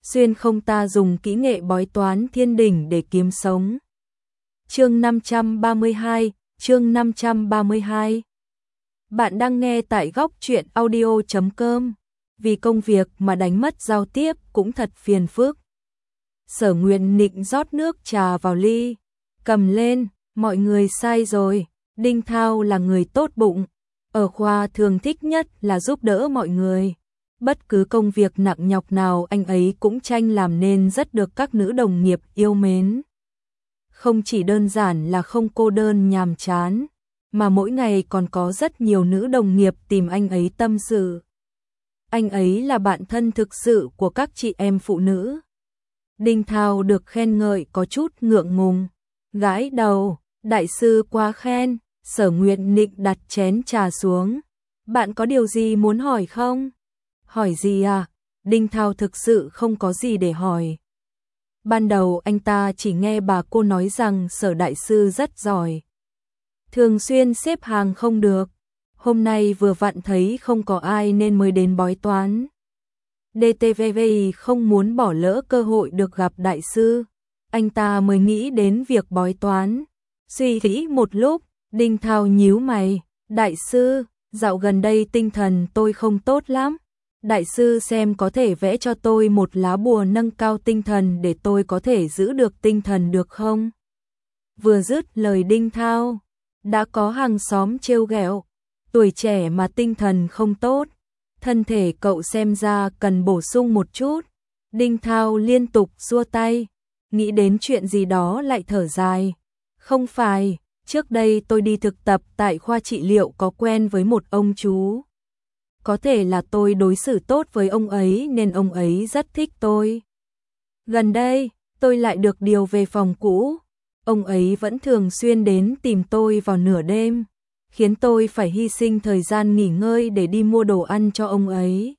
xuyên không ta dùng kỹ nghệ bói toán thiên đỉnh để kiếm sống. Chương 532, chương 532. Bạn đang nghe tại góc truyện audio.com. Vì công việc mà đánh mất giao tiếp cũng thật phiền phức. Sở Nguyện Nịnh rót nước trà vào ly, cầm lên, mọi người sai rồi, Đinh Thao là người tốt bụng, ở khoa thường thích nhất là giúp đỡ mọi người. Bất cứ công việc nặng nhọc nào anh ấy cũng tranh làm nên rất được các nữ đồng nghiệp yêu mến. Không chỉ đơn giản là không cô đơn nhàm chán, mà mỗi ngày còn có rất nhiều nữ đồng nghiệp tìm anh ấy tâm sự. Anh ấy là bạn thân thực sự của các chị em phụ nữ. Đinh Thao được khen ngợi có chút ngượng ngùng, gãi đầu, đại sư quá khen. Sở Nguyện Nịnh đặt chén trà xuống. Bạn có điều gì muốn hỏi không? Hỏi gì à? Đinh Thao thực sự không có gì để hỏi. Ban đầu anh ta chỉ nghe bà cô nói rằng Sở đại sư rất giỏi, thường xuyên xếp hàng không được. Hôm nay vừa vặn thấy không có ai nên mới đến bói toán. DTVVI không muốn bỏ lỡ cơ hội được gặp đại sư, anh ta mới nghĩ đến việc bói toán. Suy nghĩ một lúc, Đinh Thao nhíu mày, đại sư, dạo gần đây tinh thần tôi không tốt lắm. Đại sư xem có thể vẽ cho tôi một lá bùa nâng cao tinh thần để tôi có thể giữ được tinh thần được không? Vừa dứt lời Đinh Thao, đã có hàng xóm trêu ghẹo, tuổi trẻ mà tinh thần không tốt, thân thể cậu xem ra cần bổ sung một chút. Đinh Thao liên tục xua tay, nghĩ đến chuyện gì đó lại thở dài. Không phải, trước đây tôi đi thực tập tại khoa trị liệu có quen với một ông chú. Có thể là tôi đối xử tốt với ông ấy nên ông ấy rất thích tôi. Gần đây, tôi lại được điều về phòng cũ. Ông ấy vẫn thường xuyên đến tìm tôi vào nửa đêm, khiến tôi phải hy sinh thời gian nghỉ ngơi để đi mua đồ ăn cho ông ấy.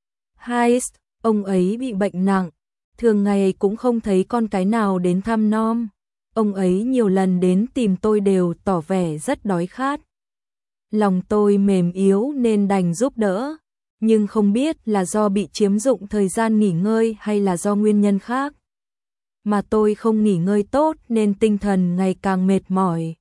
Ông ấy bị bệnh nặng, thường ngày cũng không thấy con cái nào đến thăm nom. Ông ấy nhiều lần đến tìm tôi đều tỏ vẻ rất đói khát. Lòng tôi mềm yếu nên đành giúp đỡ, nhưng không biết là do bị chiếm dụng thời gian nghỉ ngơi hay là do nguyên nhân khác. Mà tôi không nghỉ ngơi tốt nên tinh thần ngày càng mệt mỏi.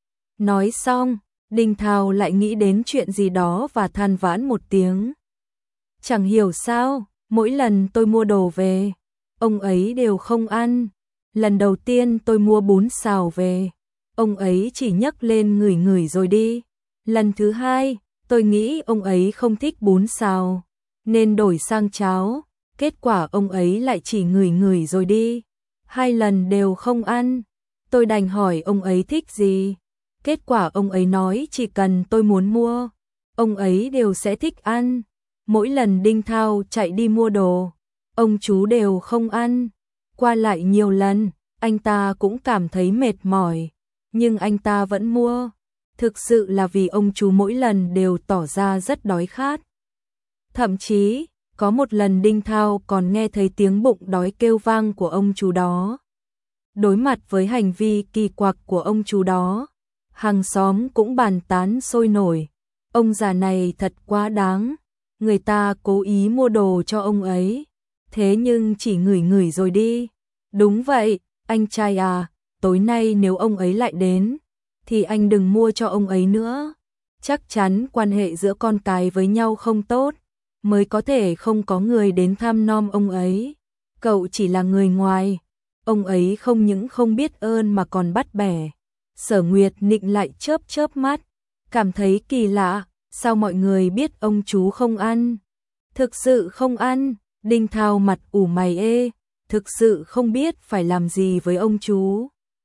Nói xong, Đinh Thao lại nghĩ đến chuyện gì đó và than vãn một tiếng. Chẳng hiểu sao, mỗi lần tôi mua đồ về, ông ấy đều không ăn. Lần đầu tiên tôi mua bún xào về, ông ấy chỉ nhấc lên ngửi ngửi rồi đi. Lần thứ hai, tôi nghĩ ông ấy không thích bún xào, nên đổi sang cháo. Kết quả ông ấy lại chỉ ngửi ngửi rồi đi. 2 lần đều không ăn. Tôi đành hỏi ông ấy thích gì. Kết quả ông ấy nói chỉ cần tôi muốn mua, ông ấy đều sẽ thích ăn. Mỗi lần Đinh Thao chạy đi mua đồ, ông chú đều không ăn. Qua lại nhiều lần, anh ta cũng cảm thấy mệt mỏi, nhưng anh ta vẫn mua. Thực sự là vì ông chú mỗi lần đều tỏ ra rất đói khát. Thậm chí, có một lần Đinh Thao còn nghe thấy tiếng bụng đói kêu vang của ông chú đó. Đối mặt với hành vi kỳ quặc của ông chú đó, hàng xóm cũng bàn tán sôi nổi. Ông già này thật quá đáng, người ta cố ý mua đồ cho ông ấy, thế nhưng chỉ ngửi ngửi rồi đi. Đúng vậy, anh trai à, tối nay nếu ông ấy lại đến, thì anh đừng mua cho ông ấy nữa. Chắc chắn quan hệ giữa con cái với nhau không tốt, mới có thể không có người đến thăm nom ông ấy. Cậu chỉ là người ngoài, ông ấy không những không biết ơn mà còn bắt bẻ. Sở Nguyệt Nịnh lại chớp chớp mắt, cảm thấy kỳ lạ, sao mọi người biết ông chú không ăn? Thực sự không ăn. Đinh Thao mặt ủ mày thực sự không biết phải làm gì với ông chú.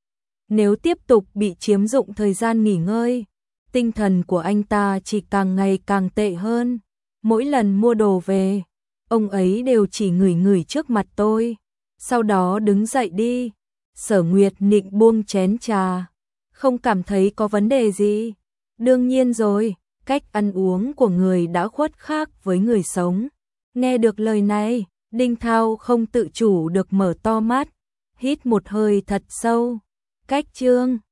Nếu tiếp tục bị chiếm dụng thời gian nghỉ ngơi, tinh thần của anh ta chỉ càng ngày càng tệ hơn. Mỗi lần mua đồ về, ông ấy đều chỉ ngửi ngửi trước mặt tôi, sau đó đứng dậy đi. Sở Nguyệt Nịnh buông chén trà, không cảm thấy có vấn đề gì. Đương nhiên rồi, cách ăn uống của người đã khuất khác với người sống. Nghe được lời này, Đinh Thao không tự chủ được mở to mắt, hít một hơi thật sâu. Cách chương